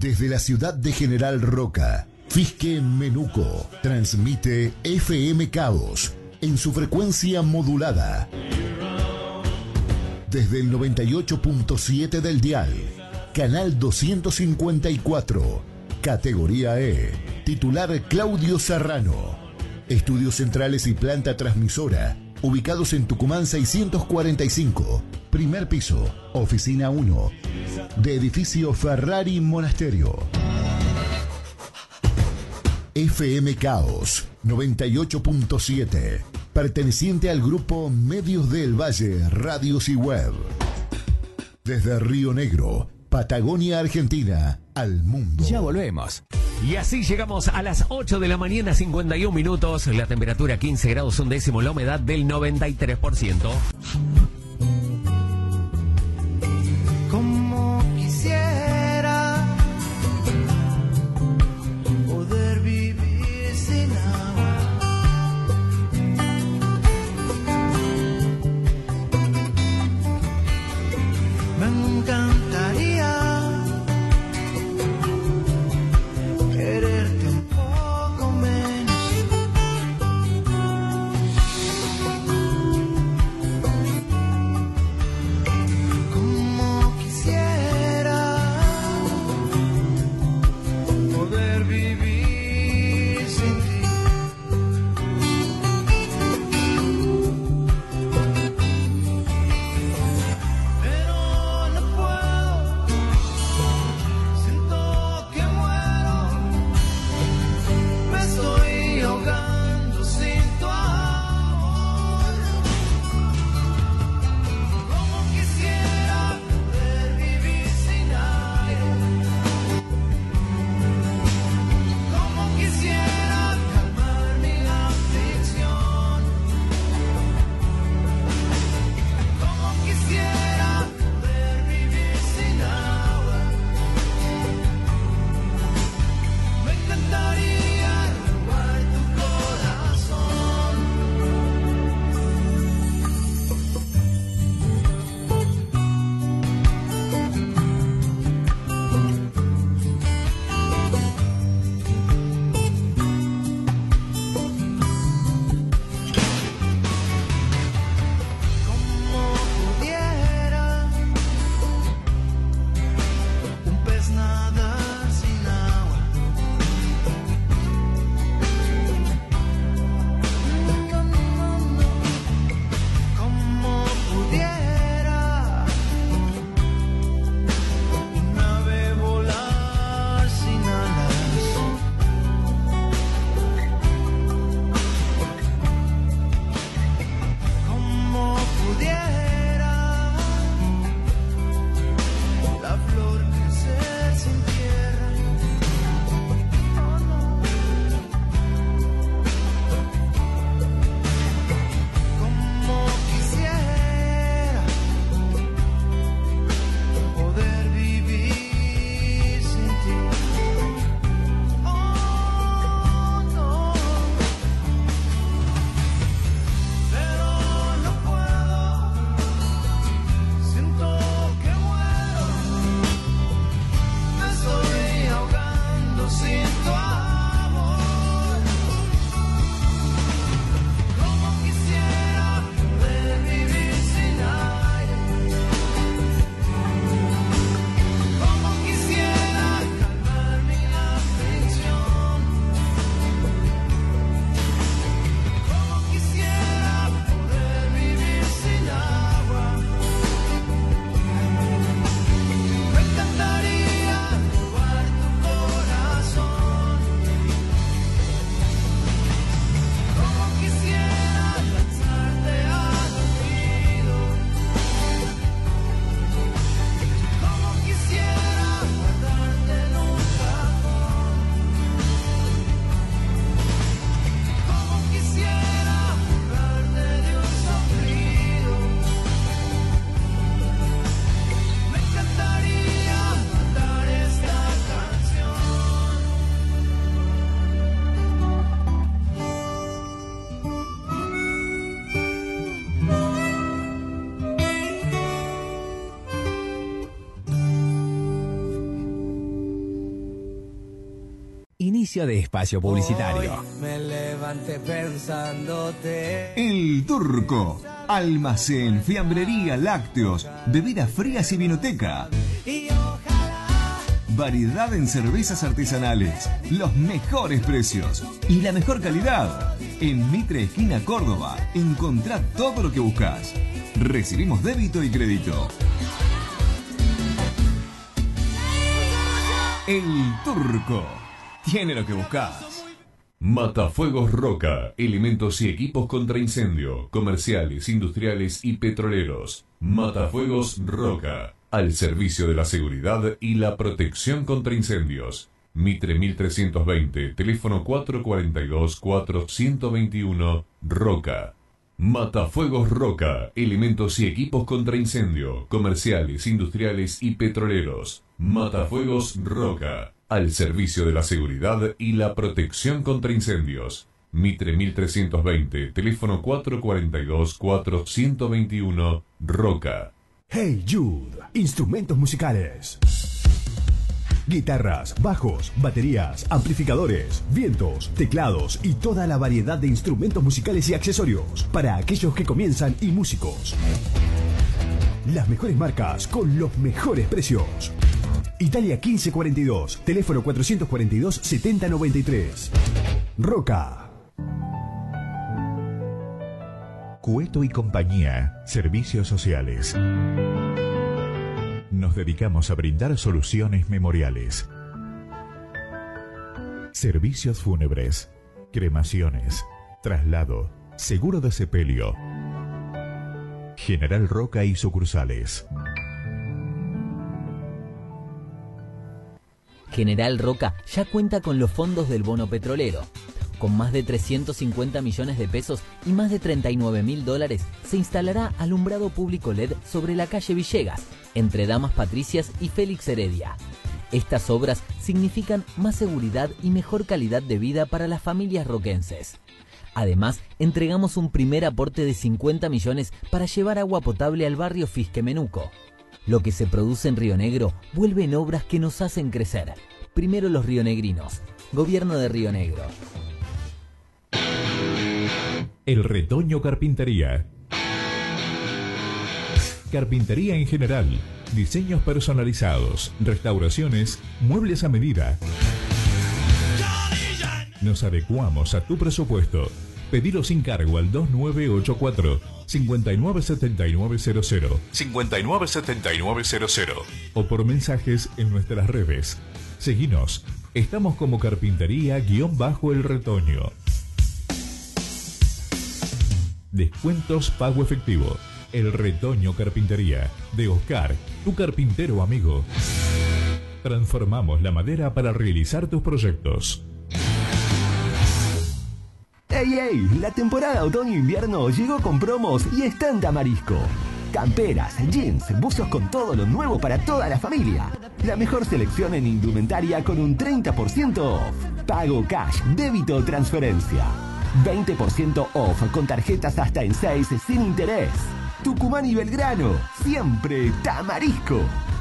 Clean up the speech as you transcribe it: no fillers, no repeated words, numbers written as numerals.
Desde la ciudad de General Roca, Fisque Menuco, transmite FM Caos en su frecuencia modulada. Desde el 98.7 del dial, canal 254, categoría E, titular Claudio Serrano. Estudios centrales y planta transmisora, ubicados en Tucumán 645, primer piso, oficina 1, de edificio Ferrari Monasterio. FM Caos 98.7, perteneciente al grupo Medios del Valle, Radios y Web. Desde Río Negro, Patagonia, Argentina, al mundo. Ya volvemos. Y así llegamos a las 8 de la mañana, 51 minutos. La temperatura 15 grados un décimo, la humedad del 93%. Como quisiera poder vivir sin agua. Me encantaría quererte un poco menos. Inicio de espacio publicitario. Hoy me levanté pensándote. El Turco. Almacén, fiambrería, lácteos, bebidas frías y vinoteca. Y ojalá. Variedad en cervezas artesanales, los mejores precios y la mejor calidad. En Mitre, esquina Córdoba, encontrá todo lo que buscas. Recibimos débito y crédito. El Turco tiene lo que buscas. Matafuegos Roca, elementos y equipos contra incendio, comerciales, industriales y petroleros. Matafuegos Roca, al servicio de la seguridad y la protección contra incendios. Mitre 1320, teléfono 442-4121, Roca. Matafuegos Roca, elementos y equipos contra incendio, comerciales, industriales y petroleros. Matafuegos Roca, al servicio de la seguridad y la protección contra incendios. Mitre 1320, teléfono 442-4121, Roca. Hey Jude, instrumentos musicales. Guitarras, bajos, baterías, amplificadores, vientos, teclados y toda la variedad de instrumentos musicales y accesorios para aquellos que comienzan y músicos. Las mejores marcas con los mejores precios. Italia 1542, teléfono 442-7093. Roca. Cueto y Compañía, Servicios Sociales. Nos dedicamos a brindar soluciones memoriales. Servicios fúnebres, cremaciones, traslado, seguro de sepelio. General Roca y sucursales. General Roca ya cuenta con los fondos del bono petrolero. Con más de 350 millones de pesos y más de $39.000 se instalará alumbrado público LED sobre la calle Villegas, entre Damas Patricias y Félix Heredia. Estas obras significan más seguridad y mejor calidad de vida para las familias roquenses. Además, entregamos un primer aporte de 50 millones para llevar agua potable al barrio Fisque-Menuco. Lo que se produce en Río Negro vuelve en obras que nos hacen crecer. Primero los rionegrinos. Gobierno de Río Negro. El Retoño Carpintería. Carpintería en general, diseños personalizados, restauraciones, muebles a medida. Nos adecuamos a tu presupuesto. Pedilo sin cargo al 2984 597900 597900 o por mensajes en nuestras redes. Seguinos. Estamos como Carpintería-El Retoño. Descuentos pago efectivo. El Retoño Carpintería, de Oscar, tu carpintero amigo. Transformamos la madera para realizar tus proyectos. ¡Ey, ey! La temporada otoño-invierno llegó con promos y está en Tamarisco. Camperas, jeans, buzos con todo lo nuevo para toda la familia. La mejor selección en indumentaria con un 30% off. Pago cash, débito o transferencia. 20% off con tarjetas hasta en 6 sin interés. Tucumán y Belgrano, siempre Tamarisco.